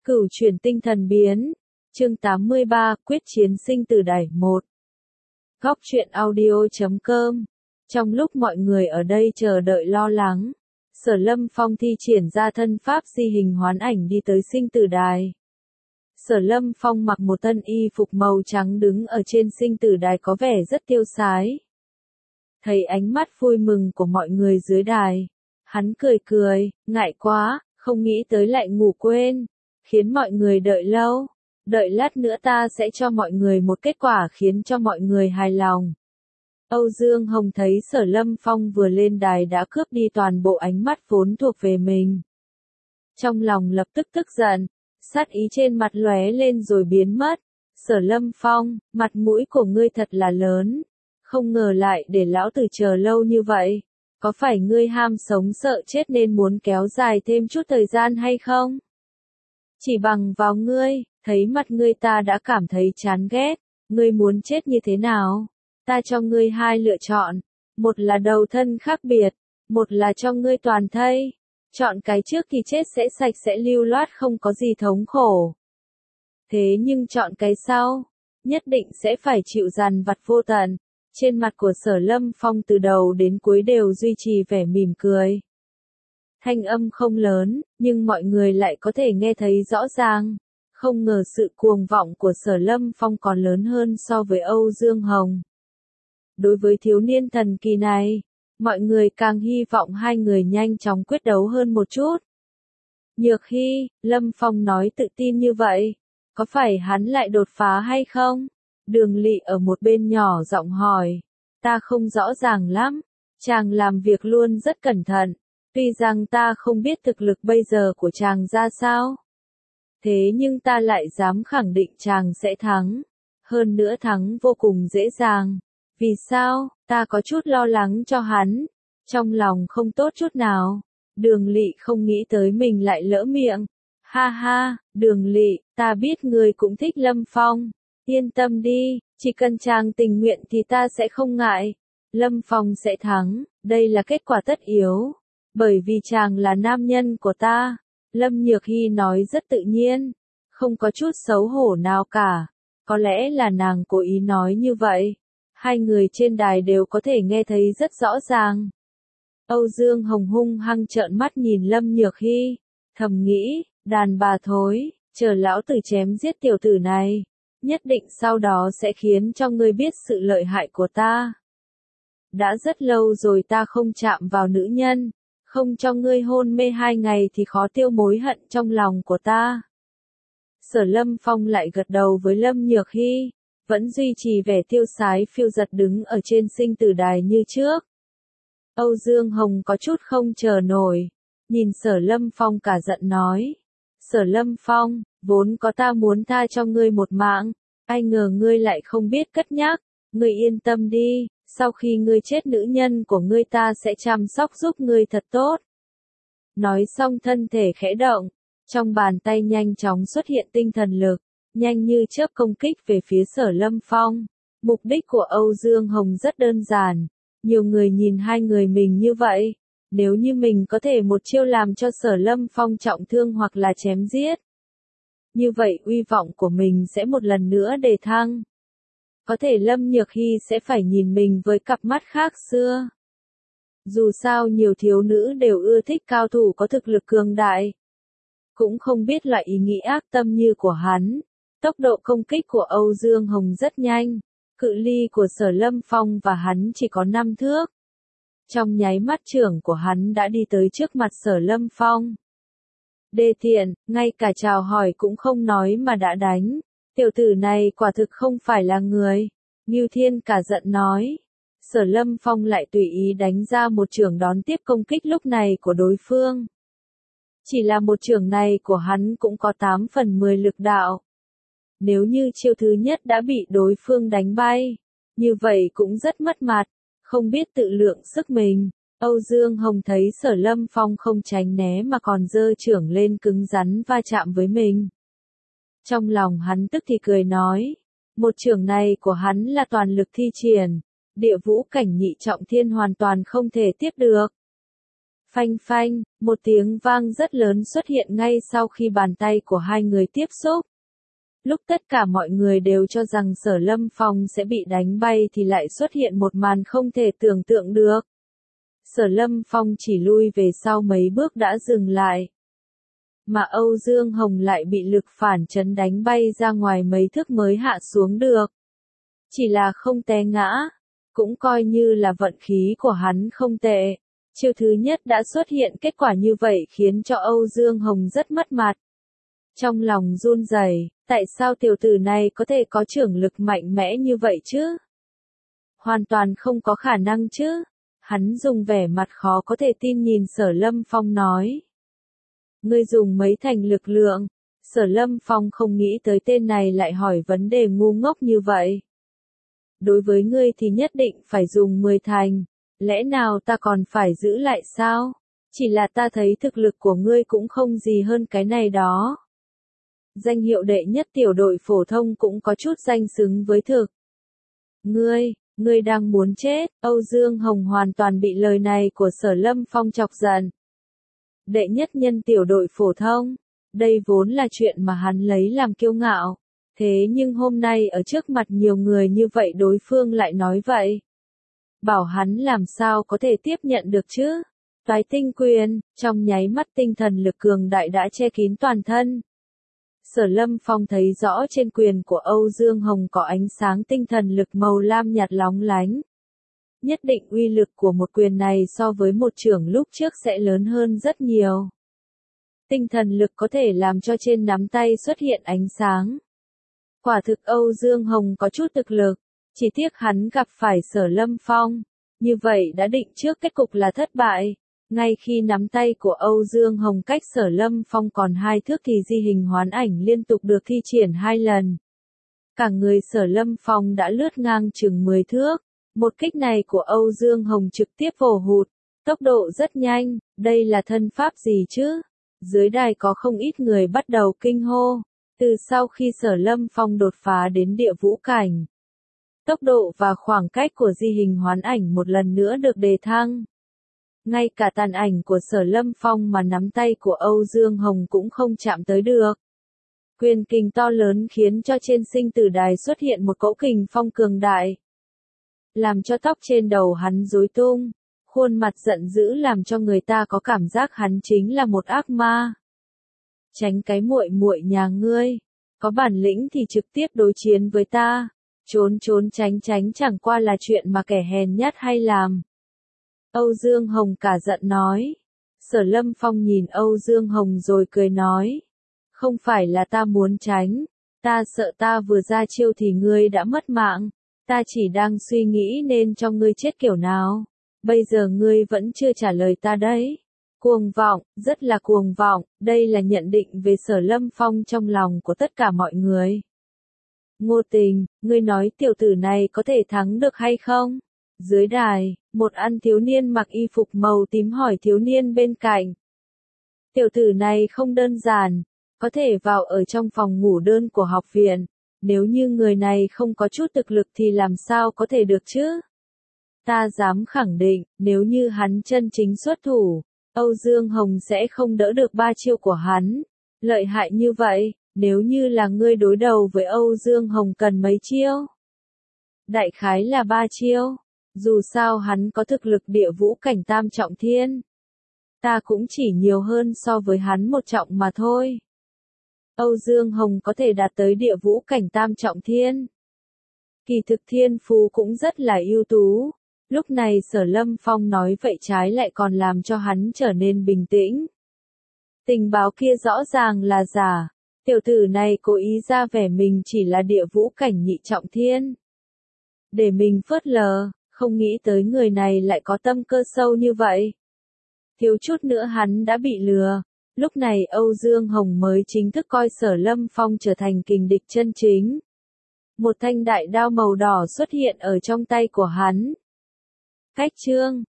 Cửu chuyển tinh thần biến. Chương 83, quyết chiến sinh tử đài 1. Góc truyện audio.com. Trong lúc mọi người ở đây chờ đợi lo lắng, Sở Lâm Phong thi triển ra thân pháp di hình hoán ảnh đi tới sinh tử đài. Sở Lâm Phong mặc một thân y phục màu trắng đứng ở trên sinh tử đài có vẻ rất tiêu sái. Thấy ánh mắt vui mừng của mọi người dưới đài, hắn cười cười, ngại quá, không nghĩ tới lại ngủ quên, khiến mọi người đợi lâu. Đợi lát nữa ta sẽ cho mọi người một kết quả khiến cho mọi người hài lòng. Âu Dương Hồng thấy Sở Lâm Phong vừa lên đài đã cướp đi toàn bộ ánh mắt vốn thuộc về mình. Trong lòng lập tức tức giận, sát ý trên mặt lóe lên rồi biến mất. Sở Lâm Phong, mặt mũi của ngươi thật là lớn, không ngờ lại để lão tử chờ lâu như vậy. Có phải ngươi ham sống sợ chết nên muốn kéo dài thêm chút thời gian hay không? Chỉ bằng vào ngươi, thấy mặt ngươi ta đã cảm thấy chán ghét, ngươi muốn chết như thế nào? Ta cho ngươi hai lựa chọn, một là đầu thân khác biệt, một là cho ngươi toàn thây. Chọn cái trước thì chết sẽ sạch sẽ lưu loát không có gì thống khổ. Thế nhưng chọn cái sau, nhất định sẽ phải chịu dằn vặt vô tận. Trên mặt của Sở Lâm Phong từ đầu đến cuối đều duy trì vẻ mỉm cười. Thanh âm không lớn, nhưng mọi người lại có thể nghe thấy rõ ràng. Không ngờ sự cuồng vọng của Sở Lâm Phong còn lớn hơn so với Âu Dương Hồng. Đối với thiếu niên thần kỳ này, mọi người càng hy vọng hai người nhanh chóng quyết đấu hơn một chút. Nhược Hy, Lâm Phong nói tự tin như vậy, có phải hắn lại đột phá hay không? Đường Lị ở một bên nhỏ giọng hỏi, ta không rõ ràng lắm, chàng làm việc luôn rất cẩn thận, tuy rằng ta không biết thực lực bây giờ của chàng ra sao. Thế nhưng ta lại dám khẳng định chàng sẽ thắng, hơn nữa thắng vô cùng dễ dàng. Vì sao? Ta có chút lo lắng cho hắn, trong lòng không tốt chút nào. Đường Lị không nghĩ tới mình lại lỡ miệng. Ha ha, Đường Lị, ta biết ngươi cũng thích Lâm Phong. Yên tâm đi, chỉ cần chàng tình nguyện thì ta sẽ không ngại. Lâm Phong sẽ thắng, đây là kết quả tất yếu. Bởi vì chàng là nam nhân của ta. Lâm Nhược Hy nói rất tự nhiên, không có chút xấu hổ nào cả. Có lẽ là nàng cố ý nói như vậy. Hai người trên đài đều có thể nghe thấy rất rõ ràng. Âu Dương Hồng hung hăng trợn mắt nhìn Lâm Nhược Hy, thầm nghĩ, đàn bà thối, chờ lão tử chém giết tiểu tử này, nhất định sau đó sẽ khiến cho ngươi biết sự lợi hại của ta. Đã rất lâu rồi ta không chạm vào nữ nhân, không cho ngươi hôn mê 2 ngày thì khó tiêu mối hận trong lòng của ta. Sở Lâm Phong lại gật đầu với Lâm Nhược Hy, vẫn duy trì vẻ tiêu sái phiêu giật đứng ở trên sinh tử đài như trước. Âu Dương Hồng có chút không chờ nổi, nhìn Sở Lâm Phong cả giận nói. Sở Lâm Phong, vốn có ta muốn tha cho ngươi một mạng, ai ngờ ngươi lại không biết cất nhắc, ngươi yên tâm đi, sau khi ngươi chết nữ nhân của ngươi ta sẽ chăm sóc giúp ngươi thật tốt. Nói xong thân thể khẽ động, trong bàn tay nhanh chóng xuất hiện tinh thần lực, nhanh như chớp công kích về phía Sở Lâm Phong. Mục đích của Âu Dương Hồng rất đơn giản, nhiều người nhìn hai người mình như vậy, nếu như mình có thể một chiêu làm cho Sở Lâm Phong trọng thương hoặc là chém giết, như vậy uy vọng của mình sẽ một lần nữa đề thăng. Có thể Lâm Nhược Hy sẽ phải nhìn mình với cặp mắt khác xưa. Dù sao nhiều thiếu nữ đều ưa thích cao thủ có thực lực cường đại. Cũng không biết loại ý nghĩ ác tâm như của hắn. Tốc độ công kích của Âu Dương Hồng rất nhanh. Cự ly của Sở Lâm Phong và hắn chỉ có 5 thước. Trong nháy mắt trưởng của hắn đã đi tới trước mặt Sở Lâm Phong. Đê tiện, ngay cả chào hỏi cũng không nói mà đã đánh. Tiểu tử này quả thực không phải là người. Ngưu Thiên cả giận nói. Sở Lâm Phong lại tùy ý đánh ra một chưởng đón tiếp công kích lúc này của đối phương. Chỉ là một chưởng này của hắn cũng có 8 phần 10 lực đạo. Nếu như chiêu thứ nhất đã bị đối phương đánh bay, như vậy cũng rất mất mặt, không biết tự lượng sức mình. Âu Dương Hồng thấy Sở Lâm Phong không tránh né mà còn giơ chưởng lên cứng rắn va chạm với mình. Trong lòng hắn tức thì cười nói, một chưởng này của hắn là toàn lực thi triển, địa vũ cảnh nhị trọng thiên hoàn toàn không thể tiếp được. Phanh phanh, một tiếng vang rất lớn xuất hiện ngay sau khi bàn tay của hai người tiếp xúc. Lúc tất cả mọi người đều cho rằng Sở Lâm Phong sẽ bị đánh bay thì lại xuất hiện một màn không thể tưởng tượng được. Sở Lâm Phong chỉ lui về sau mấy bước đã dừng lại. Mà Âu Dương Hồng lại bị lực phản chấn đánh bay ra ngoài mấy thước mới hạ xuống được. Chỉ là không té ngã, cũng coi như là vận khí của hắn không tệ. Chiêu thứ nhất đã xuất hiện kết quả như vậy khiến cho Âu Dương Hồng rất mất mặt. Trong lòng run rẩy, tại sao tiểu tử này có thể có trưởng lực mạnh mẽ như vậy chứ? Hoàn toàn không có khả năng chứ. Hắn dùng vẻ mặt khó có thể tin nhìn Sở Lâm Phong nói. Ngươi dùng mấy thành lực lượng? Sở Lâm Phong không nghĩ tới tên này lại hỏi vấn đề ngu ngốc như vậy. Đối với ngươi thì nhất định phải dùng 10 thành. Lẽ nào ta còn phải giữ lại sao? Chỉ là ta thấy thực lực của ngươi cũng không gì hơn cái này đó. Danh hiệu đệ nhất tiểu đội phổ thông cũng có chút danh xứng với thực. Ngươi đang muốn chết. Âu Dương Hồng hoàn toàn bị lời này của Sở Lâm Phong chọc giận. Đệ nhất nhân tiểu đội phổ thông. Đây vốn là chuyện mà hắn lấy làm kiêu ngạo. Thế nhưng hôm nay ở trước mặt nhiều người như vậy đối phương lại nói vậy. Bảo hắn làm sao có thể tiếp nhận được chứ? Toái tinh quyền, trong nháy mắt tinh thần lực cường đại đã che kín toàn thân. Sở Lâm Phong thấy rõ trên quyền của Âu Dương Hồng có ánh sáng tinh thần lực màu lam nhạt lóng lánh. Nhất định uy lực của một quyền này so với một chưởng lúc trước sẽ lớn hơn rất nhiều. Tinh thần lực có thể làm cho trên nắm tay xuất hiện ánh sáng. Quả thực Âu Dương Hồng có chút thực lực, chỉ tiếc hắn gặp phải Sở Lâm Phong. Như vậy đã định trước kết cục là thất bại. Ngay khi nắm tay của Âu Dương Hồng cách Sở Lâm Phong còn 2 thước thì di hình hoán ảnh liên tục được thi triển 2 lần. Cả người Sở Lâm Phong đã lướt ngang chừng 10 thước. Một kích này của Âu Dương Hồng trực tiếp vồ hụt, tốc độ rất nhanh, đây là thân pháp gì chứ? Dưới đài có không ít người bắt đầu kinh hô. Từ sau khi Sở Lâm Phong đột phá đến địa vũ cảnh, tốc độ và khoảng cách của di hình hoán ảnh một lần nữa được đề thăng. Ngay cả tàn ảnh của Sở Lâm Phong mà nắm tay của Âu Dương Hồng cũng không chạm tới được. Quyền kình to lớn khiến cho trên sinh tử đài xuất hiện một cỗ kình phong cường đại. Làm cho tóc trên đầu hắn rối tung. Khuôn mặt giận dữ làm cho người ta có cảm giác hắn chính là một ác ma. Tránh cái muội muội nhà ngươi. Có bản lĩnh thì trực tiếp đối chiến với ta. Trốn tránh chẳng qua là chuyện mà kẻ hèn nhát hay làm. Âu Dương Hồng cả giận nói. Sở Lâm Phong nhìn Âu Dương Hồng rồi cười nói. Không phải là ta muốn tránh. Ta sợ ta vừa ra chiêu thì ngươi đã mất mạng. Ta chỉ đang suy nghĩ nên cho ngươi chết kiểu nào. Bây giờ ngươi vẫn chưa trả lời ta đấy. Cuồng vọng, rất là cuồng vọng. Đây là nhận định về Sở Lâm Phong trong lòng của tất cả mọi người. Ngô Tình, ngươi nói tiểu tử này có thể thắng được hay không? Dưới đài, một anh thiếu niên mặc y phục màu tím hỏi thiếu niên bên cạnh. Tiểu tử này không đơn giản, có thể vào ở trong phòng ngủ đơn của học viện. Nếu như người này không có chút thực lực thì làm sao có thể được chứ? Ta dám khẳng định, nếu như hắn chân chính xuất thủ, Âu Dương Hồng sẽ không đỡ được 3 chiêu của hắn. Lợi hại như vậy, nếu như là ngươi đối đầu với Âu Dương Hồng cần mấy chiêu? Đại khái là 3 chiêu. Dù sao hắn có thực lực địa vũ cảnh tam trọng thiên. Ta cũng chỉ nhiều hơn so với hắn một trọng mà thôi. Âu Dương Hồng có thể đạt tới địa vũ cảnh tam trọng thiên. Kỳ thực thiên phú cũng rất là ưu tú. Lúc này Sở Lâm Phong nói vậy trái lại còn làm cho hắn trở nên bình tĩnh. Tình báo kia rõ ràng là giả. Tiểu tử này cố ý ra vẻ mình chỉ là địa vũ cảnh nhị trọng thiên. Để mình phớt lờ, không nghĩ tới người này lại có tâm cơ sâu như vậy. Thiếu chút nữa hắn đã bị lừa. Lúc này Âu Dương Hồng mới chính thức coi Sở Lâm Phong trở thành kình địch chân chính. Một thanh đại đao màu đỏ xuất hiện ở trong tay của hắn. Cách chương